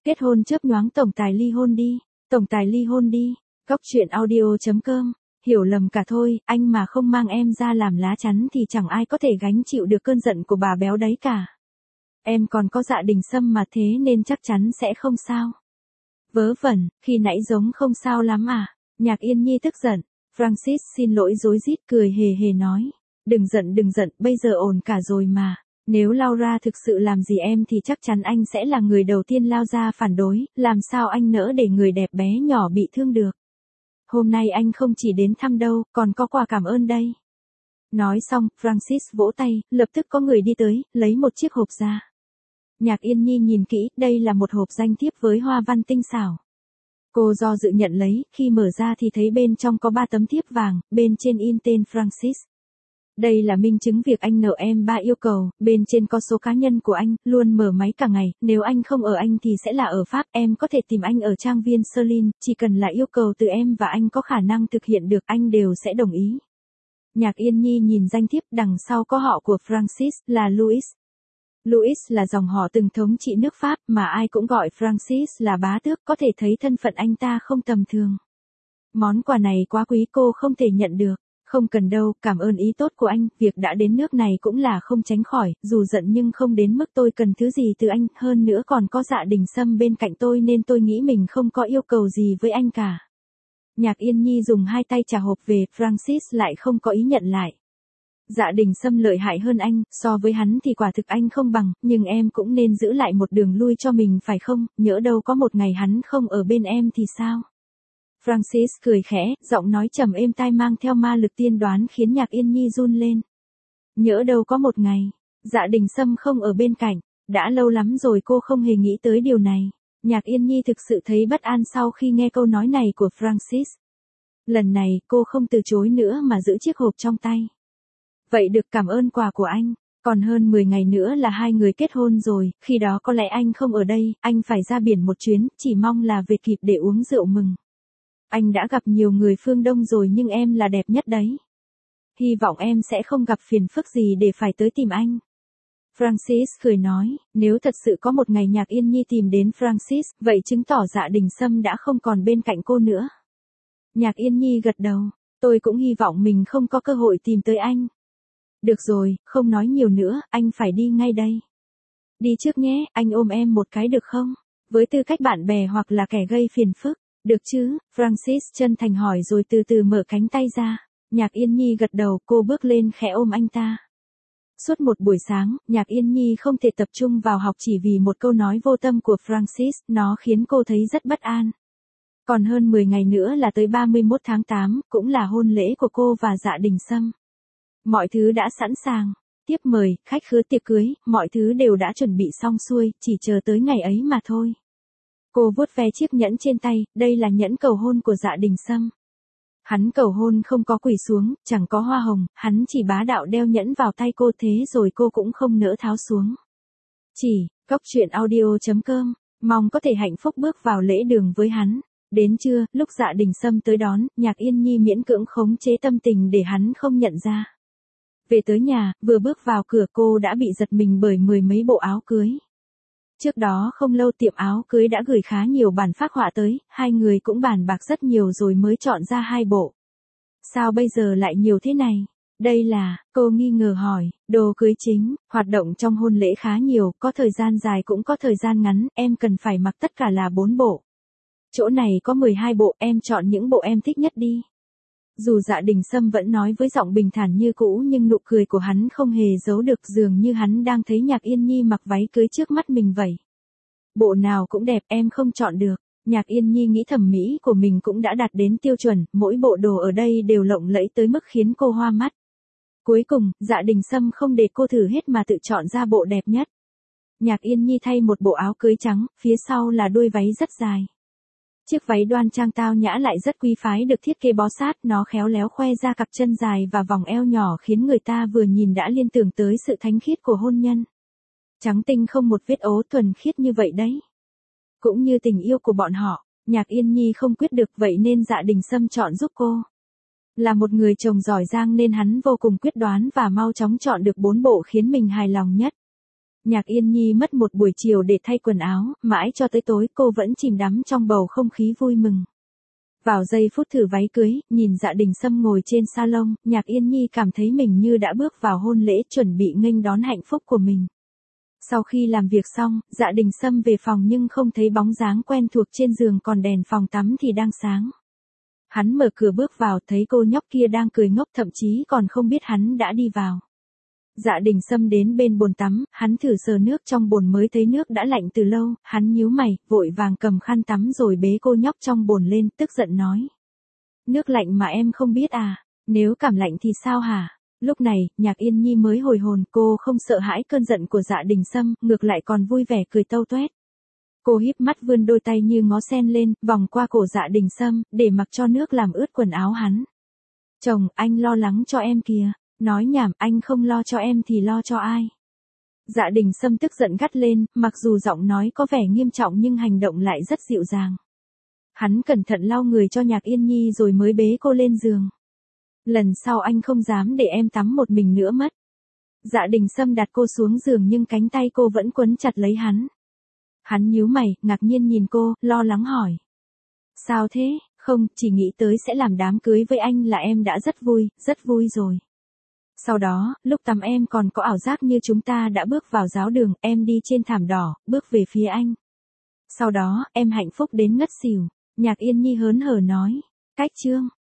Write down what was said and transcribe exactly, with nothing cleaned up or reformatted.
Kết hôn chớp nhoáng tổng tài ly hôn đi, tổng tài ly hôn đi, góc truyện audio chấm com, hiểu lầm cả thôi, anh mà không mang em ra làm lá chắn thì chẳng ai có thể gánh chịu được cơn giận của bà béo đấy cả. Em còn có Dạ Đình Sâm mà thế nên chắc chắn sẽ không sao. Vớ vẩn, khi nãy giống không sao lắm à, Nhạc Yên Nhi tức giận, Francis xin lỗi rối rít cười hề hề nói, đừng giận đừng giận, bây giờ ổn cả rồi mà. Nếu Laura thực sự làm gì em thì chắc chắn anh sẽ là người đầu tiên lao ra phản đối, làm sao anh nỡ để người đẹp bé nhỏ bị thương được. Hôm nay anh không chỉ đến thăm đâu, còn có quà cảm ơn đây. Nói xong, Francis vỗ tay, lập tức có người đi tới, lấy một chiếc hộp ra. Nhạc Yên Nhi nhìn kỹ, đây là một hộp danh thiếp với hoa văn tinh xảo. Cô do dự nhận lấy, khi mở ra thì thấy bên trong có ba tấm thiếp vàng, bên trên in tên Francis. Đây là minh chứng việc anh nợ em ba yêu cầu, bên trên có số cá nhân của anh, luôn mở máy cả ngày, nếu anh không ở Anh thì sẽ là ở Pháp, em có thể tìm anh ở trang viên Serlin, chỉ cần là yêu cầu từ em và anh có khả năng thực hiện được anh đều sẽ đồng ý. Nhạc Yên Nhi nhìn danh thiếp đằng sau có họ của Francis, là Louis. Louis là dòng họ từng thống trị nước Pháp mà ai cũng gọi Francis là bá tước, có thể thấy thân phận anh ta không tầm thường. Món quà này quá quý cô không thể nhận được. Không cần đâu, cảm ơn ý tốt của anh, việc đã đến nước này cũng là không tránh khỏi, dù giận nhưng không đến mức tôi cần thứ gì từ anh, hơn nữa còn có Dạ Đình Sâm bên cạnh tôi nên tôi nghĩ mình không có yêu cầu gì với anh cả. Nhạc Yên Nhi dùng hai tay trả hộp về, Francis lại không có ý nhận lại. Dạ Đình Sâm lợi hại hơn anh, so với hắn thì quả thực anh không bằng, nhưng em cũng nên giữ lại một đường lui cho mình phải không, nhỡ đâu có một ngày hắn không ở bên em thì sao? Francis cười khẽ, giọng nói trầm êm tai mang theo ma lực tiên đoán khiến Nhạc Yên Nhi run lên. Nhỡ đâu có một ngày, Dạ Đình Sâm không ở bên cạnh, đã lâu lắm rồi cô không hề nghĩ tới điều này. Nhạc Yên Nhi thực sự thấy bất an sau khi nghe câu nói này của Francis. Lần này cô không từ chối nữa mà giữ chiếc hộp trong tay. Vậy được, cảm ơn quà của anh, còn hơn mười ngày nữa là hai người kết hôn rồi, khi đó có lẽ anh không ở đây, anh phải ra biển một chuyến, chỉ mong là về kịp để uống rượu mừng. Anh đã gặp nhiều người phương Đông rồi nhưng em là đẹp nhất đấy. Hy vọng em sẽ không gặp phiền phức gì để phải tới tìm anh. Francis cười nói, nếu thật sự có một ngày Nhạc Yên Nhi tìm đến Francis, vậy chứng tỏ Dạ Đình Sâm đã không còn bên cạnh cô nữa. Nhạc Yên Nhi gật đầu, tôi cũng hy vọng mình không có cơ hội tìm tới anh. Được rồi, không nói nhiều nữa, anh phải đi ngay đây. Đi trước nhé, anh ôm em một cái được không? Với tư cách bạn bè hoặc là kẻ gây phiền phức. Được chứ, Francis chân thành hỏi rồi từ từ mở cánh tay ra. Nhạc Yên Nhi gật đầu, cô bước lên khẽ ôm anh ta. Suốt một buổi sáng, Nhạc Yên Nhi không thể tập trung vào học chỉ vì một câu nói vô tâm của Francis, nó khiến cô thấy rất bất an. Còn hơn mười ngày nữa là tới ba mươi mốt tháng tám, cũng là hôn lễ của cô và Dạ Đình Sâm. Mọi thứ đã sẵn sàng, tiếp mời, khách khứa tiệc cưới, mọi thứ đều đã chuẩn bị xong xuôi, chỉ chờ tới ngày ấy mà thôi. Cô vuốt ve chiếc nhẫn trên tay, đây là nhẫn cầu hôn của Dạ Đình Sâm. Hắn cầu hôn không có quỳ xuống, chẳng có hoa hồng, hắn chỉ bá đạo đeo nhẫn vào tay cô thế rồi cô cũng không nỡ tháo xuống. Chỉ, góc truyện audio chấm com, mong có thể hạnh phúc bước vào lễ đường với hắn. Đến trưa, lúc Dạ Đình Sâm tới đón, Nhạc Yên Nhi miễn cưỡng khống chế tâm tình để hắn không nhận ra. Về tới nhà, vừa bước vào cửa cô đã bị giật mình bởi mười mấy bộ áo cưới. Trước đó không lâu tiệm áo cưới đã gửi khá nhiều bản phác họa tới, hai người cũng bàn bạc rất nhiều rồi mới chọn ra hai bộ. Sao bây giờ lại nhiều thế này? Đây là, cô nghi ngờ hỏi, đồ cưới chính, hoạt động trong hôn lễ khá nhiều, có thời gian dài cũng có thời gian ngắn, em cần phải mặc tất cả là bốn bộ. Chỗ này có mười hai bộ, em chọn những bộ em thích nhất đi. Dù Dạ Đình Sâm vẫn nói với giọng bình thản như cũ nhưng nụ cười của hắn không hề giấu được, dường như hắn đang thấy Nhạc Yên Nhi mặc váy cưới trước mắt mình vậy. Bộ nào cũng đẹp, em không chọn được. Nhạc Yên Nhi nghĩ thẩm mỹ của mình cũng đã đạt đến tiêu chuẩn, mỗi bộ đồ ở đây đều lộng lẫy tới mức khiến cô hoa mắt. Cuối cùng, Dạ Đình Sâm không để cô thử hết mà tự chọn ra bộ đẹp nhất. Nhạc Yên Nhi thay một bộ áo cưới trắng, phía sau là đuôi váy rất dài. Chiếc váy đoan trang tao nhã lại rất quý phái được thiết kế bó sát, nó khéo léo khoe ra cặp chân dài và vòng eo nhỏ khiến người ta vừa nhìn đã liên tưởng tới sự thánh khiết của hôn nhân. Trắng tinh không một vết ố, thuần khiết như vậy đấy. Cũng như tình yêu của bọn họ, Nhạc Yên Nhi không quyết được vậy nên Dạ Đình Sâm chọn giúp cô. Là một người chồng giỏi giang nên hắn vô cùng quyết đoán và mau chóng chọn được bốn bộ khiến mình hài lòng nhất. Nhạc Yên Nhi mất một buổi chiều để thay quần áo, mãi cho tới tối cô vẫn chìm đắm trong bầu không khí vui mừng. Vào giây phút thử váy cưới, nhìn Dạ Đình Sâm ngồi trên salon, Nhạc Yên Nhi cảm thấy mình như đã bước vào hôn lễ chuẩn bị nghênh đón hạnh phúc của mình. Sau khi làm việc xong, Dạ Đình Sâm về phòng nhưng không thấy bóng dáng quen thuộc trên giường, còn đèn phòng tắm thì đang sáng. Hắn mở cửa bước vào, thấy cô nhóc kia đang cười ngốc, thậm chí còn không biết hắn đã đi vào. Dạ Đình Sâm đến bên bồn tắm, hắn thử sờ nước trong bồn mới thấy nước đã lạnh từ lâu, hắn nhíu mày, vội vàng cầm khăn tắm rồi bế cô nhóc trong bồn lên, tức giận nói. Nước lạnh mà em không biết à, nếu cảm lạnh thì sao hả? Lúc này, Nhạc Yên Nhi mới hồi hồn, cô không sợ hãi cơn giận của Dạ Đình Sâm, ngược lại còn vui vẻ cười tâu toét. Cô híp mắt vươn đôi tay như ngó sen lên, vòng qua cổ Dạ Đình Sâm, để mặc cho nước làm ướt quần áo hắn. Chồng, anh lo lắng cho em kìa. Nói nhảm, anh không lo cho em thì lo cho ai? Dạ Đình Sâm tức giận gắt lên, mặc dù giọng nói có vẻ nghiêm trọng nhưng hành động lại rất dịu dàng. Hắn cẩn thận lau người cho Nhạc Yên Nhi rồi mới bế cô lên giường. Lần sau anh không dám để em tắm một mình nữa mất. Dạ Đình Sâm đặt cô xuống giường nhưng cánh tay cô vẫn quấn chặt lấy hắn. Hắn nhíu mày, ngạc nhiên nhìn cô, lo lắng hỏi. Sao thế? Không, chỉ nghĩ tới sẽ làm đám cưới với anh là em đã rất vui, rất vui rồi. Sau đó, lúc tắm em còn có ảo giác như chúng ta đã bước vào giáo đường, em đi trên thảm đỏ, bước về phía anh. Sau đó, em hạnh phúc đến ngất xỉu. Nhạc Yên Nhi hớn hở nói. Cách chương.